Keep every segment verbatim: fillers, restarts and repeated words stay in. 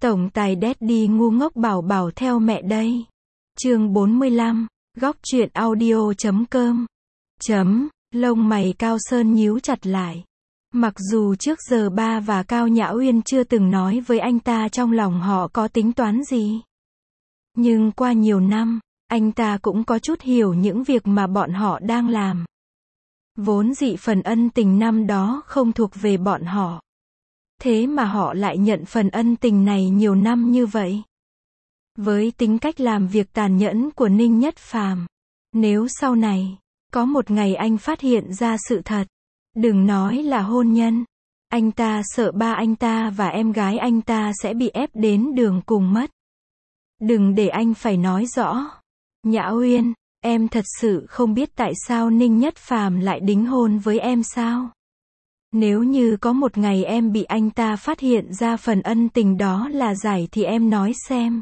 Tổng tài Daddy ngu ngốc bảo bảo theo mẹ đây. Chương bốn mươi lăm, góc truyện audio chấm com. Chấm, lông mày Cao Sơn nhíu chặt lại. Mặc dù trước giờ ba và Cao Nhã Uyên chưa từng nói với anh ta trong lòng họ có tính toán gì. Nhưng qua nhiều năm, anh ta cũng có chút hiểu những việc mà bọn họ đang làm. Vốn dĩ phần ân tình năm đó không thuộc về bọn họ. Thế mà họ lại nhận phần ân tình này nhiều năm như vậy. Với tính cách làm việc tàn nhẫn của Ninh Nhất Phàm, nếu sau này, có một ngày anh phát hiện ra sự thật, đừng nói là hôn nhân, anh ta sợ ba anh ta và em gái anh ta sẽ bị ép đến đường cùng mất. Đừng để anh phải nói rõ. Nhã Uyên, em thật sự không biết tại sao Ninh Nhất Phàm lại đính hôn với em sao? Nếu như có một ngày em bị anh ta phát hiện ra phần ân tình đó là giả thì em nói xem.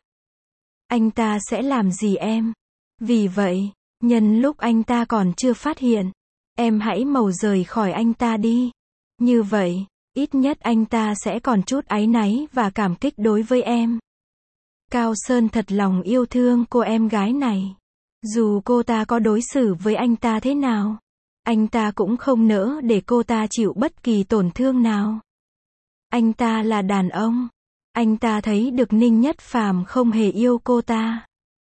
Anh ta sẽ làm gì em? Vì vậy, nhân lúc anh ta còn chưa phát hiện, em hãy mau rời khỏi anh ta đi. Như vậy, ít nhất anh ta sẽ còn chút áy náy và cảm kích đối với em. Cao Sơn thật lòng yêu thương cô em gái này. Dù cô ta có đối xử với anh ta thế nào, anh ta cũng không nỡ để cô ta chịu bất kỳ tổn thương nào. Anh ta là đàn ông. Anh ta thấy được Ninh Nhất Phàm không hề yêu cô ta.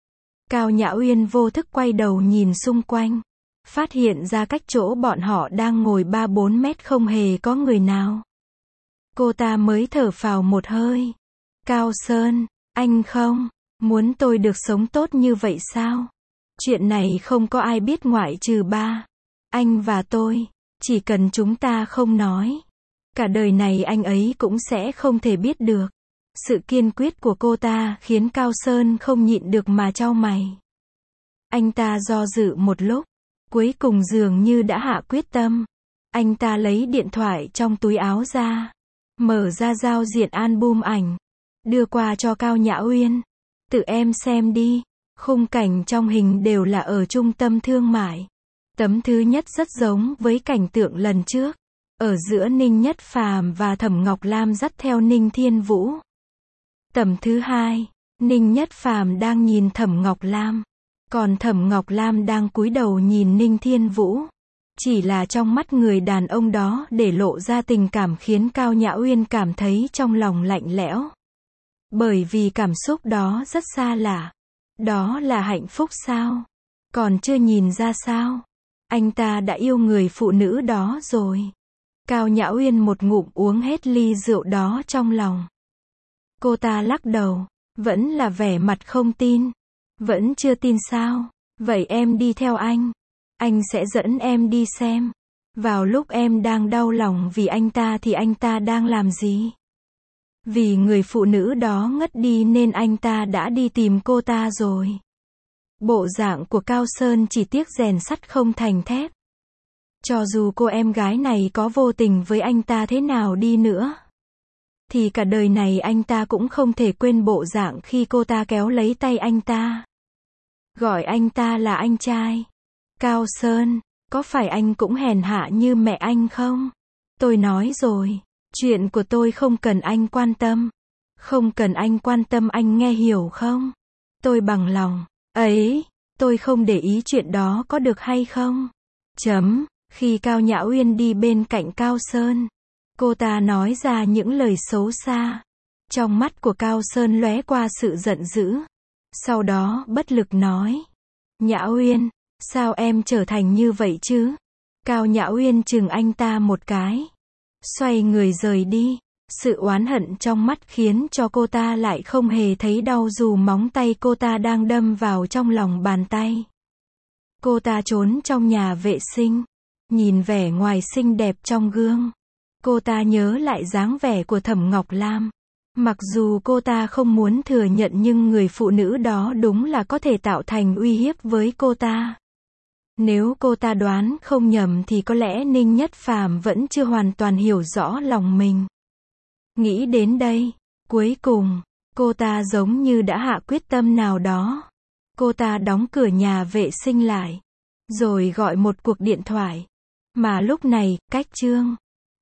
Cao Nhã Uyên vô thức quay đầu nhìn xung quanh. Phát hiện ra cách chỗ bọn họ đang ngồi ba bốn mét không hề có người nào. Cô ta mới thở phào một hơi. Cao Sơn, anh không muốn tôi được sống tốt như vậy sao? Chuyện này không có ai biết ngoại trừ ba, anh và tôi. Chỉ cần chúng ta không nói, cả đời này anh ấy cũng sẽ không thể biết được. Sự kiên quyết của cô ta khiến Cao Sơn không nhịn được mà chau mày. Anh ta do dự một lúc, cuối cùng dường như đã hạ quyết tâm. Anh ta lấy điện thoại trong túi áo ra, mở ra giao diện album ảnh, đưa qua cho Cao Nhã Uyên. Tự em xem đi. Khung cảnh trong hình đều là ở trung tâm thương mại. Tấm thứ nhất rất giống với cảnh tượng lần trước, ở giữa Ninh Nhất Phàm và Thẩm Ngọc Lam dắt theo Ninh Thiên Vũ. Tấm thứ hai, Ninh Nhất Phàm đang nhìn Thẩm Ngọc Lam, còn Thẩm Ngọc Lam đang cúi đầu nhìn Ninh Thiên Vũ. Chỉ là trong mắt người đàn ông đó để lộ ra tình cảm khiến Cao Nhã Uyên cảm thấy trong lòng lạnh lẽo. Bởi vì cảm xúc đó rất xa lạ. Đó là hạnh phúc sao? Còn chưa nhìn ra sao? Anh ta đã yêu người phụ nữ đó rồi. Cao Nhã Uyên một ngụm uống hết ly rượu đó trong lòng. Cô ta lắc đầu, vẫn là vẻ mặt không tin. Vẫn chưa tin sao? Vậy em đi theo anh. Anh sẽ dẫn em đi xem. Vào lúc em đang đau lòng vì anh ta thì anh ta đang làm gì? Vì người phụ nữ đó ngất đi nên anh ta đã đi tìm cô ta rồi. Bộ dạng của Cao Sơn chỉ tiếc rèn sắt không thành thép. Cho dù cô em gái này có vô tình với anh ta thế nào đi nữa, thì cả đời này anh ta cũng không thể quên bộ dạng khi cô ta kéo lấy tay anh ta. Gọi anh ta là anh trai. Cao Sơn, có phải anh cũng hèn hạ như mẹ anh không? Tôi nói rồi. Chuyện của tôi không cần anh quan tâm. Không cần anh quan tâm, anh nghe hiểu không? Tôi bằng lòng. Ấy, tôi không để ý chuyện đó có được hay không? Chấm, khi Cao Nhã Uyên đi bên cạnh Cao Sơn, cô ta nói ra những lời xấu xa. Trong mắt của Cao Sơn lóe qua sự giận dữ. Sau đó bất lực nói. Nhã Uyên, sao em trở thành như vậy chứ? Cao Nhã Uyên chừng anh ta một cái. Xoay người rời đi. Sự oán hận trong mắt khiến cho cô ta lại không hề thấy đau dù móng tay cô ta đang đâm vào trong lòng bàn tay. Cô ta trốn trong nhà vệ sinh, nhìn vẻ ngoài xinh đẹp trong gương. Cô ta nhớ lại dáng vẻ của Thẩm Ngọc Lam. Mặc dù cô ta không muốn thừa nhận nhưng người phụ nữ đó đúng là có thể tạo thành uy hiếp với cô ta. Nếu cô ta đoán không nhầm thì có lẽ Ninh Nhất Phàm vẫn chưa hoàn toàn hiểu rõ lòng mình. Nghĩ đến đây, cuối cùng, cô ta giống như đã hạ quyết tâm nào đó. Cô ta đóng cửa nhà vệ sinh lại, rồi gọi một cuộc điện thoại. Mà lúc này, cách Trương